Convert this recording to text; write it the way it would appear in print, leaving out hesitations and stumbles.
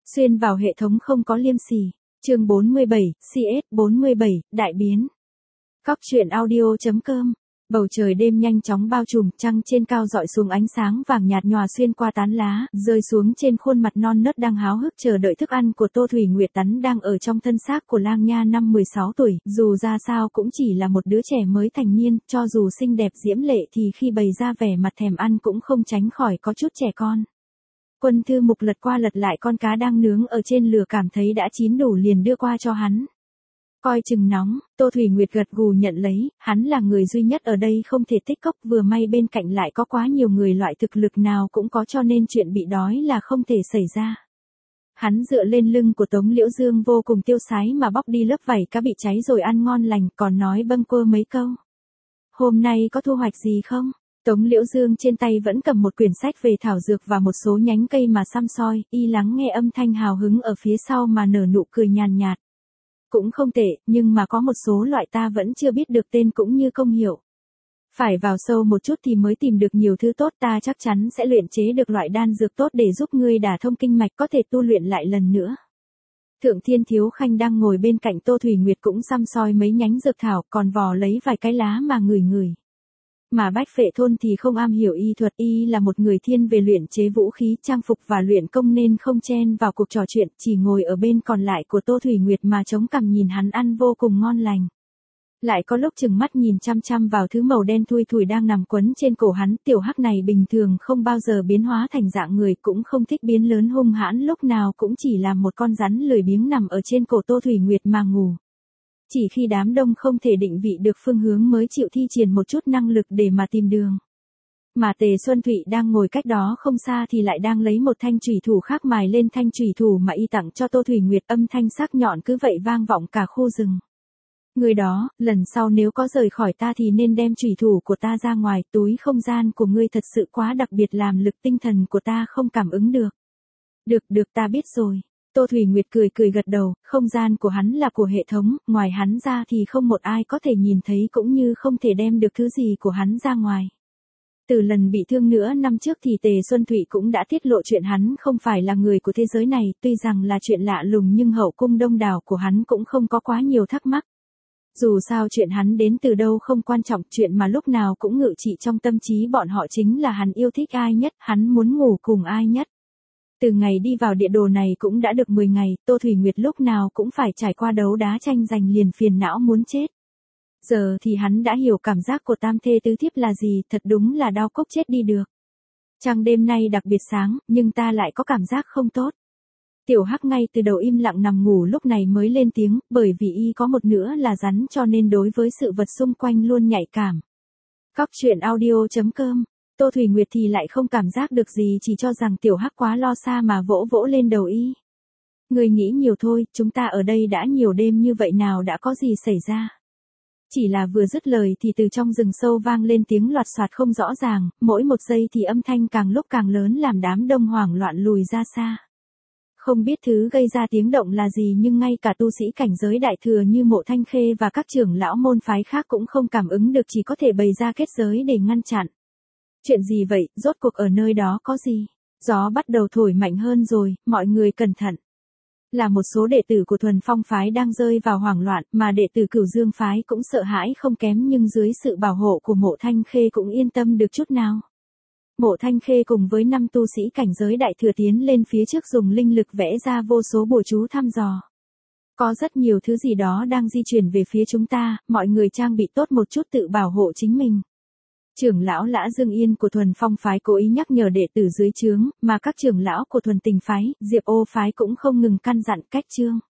Xuyên vào hệ thống không có liêm sỉ. Chương 47, CS47, đại biến. Cóc truyện audio.com. Bầu trời đêm nhanh chóng bao trùm, trăng trên cao dọi xuống ánh sáng vàng nhạt nhòa xuyên qua tán lá, rơi xuống trên khuôn mặt non nớt đang háo hức chờ đợi thức ăn của Tô Thủy Nguyệt Tắn đang ở trong thân xác của Lang Nha năm 16 tuổi, dù ra sao cũng chỉ là một đứa trẻ mới thành niên, cho dù xinh đẹp diễm lệ thì khi bày ra vẻ mặt thèm ăn cũng không tránh khỏi có chút trẻ con. Quân Thư Mục lật qua lật lại con cá đang nướng ở trên lửa cảm thấy đã chín đủ liền đưa qua cho hắn. Coi chừng nóng, Tô Thủy Nguyệt gật gù nhận lấy, hắn là người duy nhất ở đây không thể tích cốc, vừa may bên cạnh lại có quá nhiều người loại thực lực nào cũng có cho nên chuyện bị đói là không thể xảy ra. Hắn dựa lên lưng của Tống Liễu Dương vô cùng tiêu sái mà bóc đi lớp vảy cá bị cháy rồi ăn ngon lành, còn nói bâng quơ mấy câu. Hôm nay có thu hoạch gì không? Tống Liễu Dương trên tay vẫn cầm một quyển sách về thảo dược và một số nhánh cây mà săm soi, y lắng nghe âm thanh hào hứng ở phía sau mà nở nụ cười nhàn nhạt. Cũng không tệ, nhưng mà có một số loại ta vẫn chưa biết được tên cũng như công hiệu. Phải vào sâu một chút thì mới tìm được nhiều thứ tốt, ta chắc chắn sẽ luyện chế được loại đan dược tốt để giúp ngươi đả thông kinh mạch có thể tu luyện lại lần nữa. Thượng Thiên Thiếu Khanh đang ngồi bên cạnh Tô Thủy Nguyệt cũng săm soi mấy nhánh dược thảo còn vò lấy vài cái lá mà ngửi ngửi. Mà Bách Phệ Thôn thì không am hiểu y thuật, y là một người thiên về luyện chế vũ khí, trang phục và luyện công nên không chen vào cuộc trò chuyện, chỉ ngồi ở bên còn lại của Tô Thủy Nguyệt mà chống cằm nhìn hắn ăn vô cùng ngon lành. Lại có lúc chừng mắt nhìn chăm chăm vào thứ màu đen thui thủi đang nằm quấn trên cổ hắn, tiểu hắc này bình thường không bao giờ biến hóa thành dạng người, cũng không thích biến lớn hung hãn, lúc nào cũng chỉ là một con rắn lười biếng nằm ở trên cổ Tô Thủy Nguyệt mà ngủ. Chỉ khi đám đông không thể định vị được phương hướng mới chịu thi triển một chút năng lực để mà tìm đường. Mà Tề Xuân Thụy đang ngồi cách đó không xa thì lại đang lấy một thanh chủy thủ khác mài lên thanh chủy thủ mà y tặng cho Tô Thủy Nguyệt, âm thanh sắc nhọn cứ vậy vang vọng cả khu rừng. Người đó, lần sau nếu có rời khỏi ta thì nên đem chủy thủ của ta ra ngoài, túi không gian của ngươi thật sự quá đặc biệt làm lực tinh thần của ta không cảm ứng được. Được ta biết rồi. Tô Thủy Nguyệt cười gật đầu, không gian của hắn là của hệ thống, ngoài hắn ra thì không một ai có thể nhìn thấy cũng như không thể đem được thứ gì của hắn ra ngoài. Từ lần bị thương nửa năm trước thì Tề Xuân Thụy cũng đã tiết lộ chuyện hắn không phải là người của thế giới này, tuy rằng là chuyện lạ lùng nhưng hậu cung đông đảo của hắn cũng không có quá nhiều thắc mắc. Dù sao chuyện hắn đến từ đâu không quan trọng, chuyện mà lúc nào cũng ngự trị trong tâm trí bọn họ chính là hắn yêu thích ai nhất, hắn muốn ngủ cùng ai nhất. Từ ngày đi vào địa đồ này cũng đã được 10 ngày, Tô Thủy Nguyệt lúc nào cũng phải trải qua đấu đá tranh giành liền phiền não muốn chết. Giờ thì hắn đã hiểu cảm giác của tam thê tứ thiếp là gì, thật đúng là đau cốc chết đi được. Trăng đêm nay đặc biệt sáng, nhưng ta lại có cảm giác không tốt. Tiểu Hắc ngay từ đầu im lặng nằm ngủ lúc này mới lên tiếng, bởi vì y có một nữa là rắn cho nên đối với sự vật xung quanh luôn nhạy cảm. Cóc truyện audio.com. Tô Thủy Nguyệt thì lại không cảm giác được gì, chỉ cho rằng Tiểu Hắc quá lo xa mà vỗ lên đầu y. Người nghĩ nhiều thôi, chúng ta ở đây đã nhiều đêm như vậy nào đã có gì xảy ra. Chỉ là vừa dứt lời thì từ trong rừng sâu vang lên tiếng loạt soạt không rõ ràng, mỗi một giây thì âm thanh càng lúc càng lớn làm đám đông hoảng loạn lùi ra xa. Không biết thứ gây ra tiếng động là gì nhưng ngay cả tu sĩ cảnh giới đại thừa như Mộ Thanh Khê và các trưởng lão môn phái khác cũng không cảm ứng được, chỉ có thể bày ra kết giới để ngăn chặn. Chuyện gì vậy, rốt cuộc ở nơi đó có gì? Gió bắt đầu thổi mạnh hơn rồi, mọi người cẩn thận. Là một số đệ tử của Thuần Phong phái đang rơi vào hoảng loạn, mà đệ tử Cửu Dương phái cũng sợ hãi không kém nhưng dưới sự bảo hộ của Mộ Thanh Khê cũng yên tâm được chút nào. Mộ Thanh Khê cùng với 5 tu sĩ cảnh giới đại thừa tiến lên phía trước dùng linh lực vẽ ra vô số bùa chú thăm dò. Có rất nhiều thứ gì đó đang di chuyển về phía chúng ta, mọi người trang bị tốt một chút tự bảo hộ chính mình. Trưởng lão Lã Dương Yên của Thuần Phong phái cố ý nhắc nhở đệ tử dưới trướng, mà các trưởng lão của Thuần Tình phái, Diệp Ô phái cũng không ngừng căn dặn cách chương.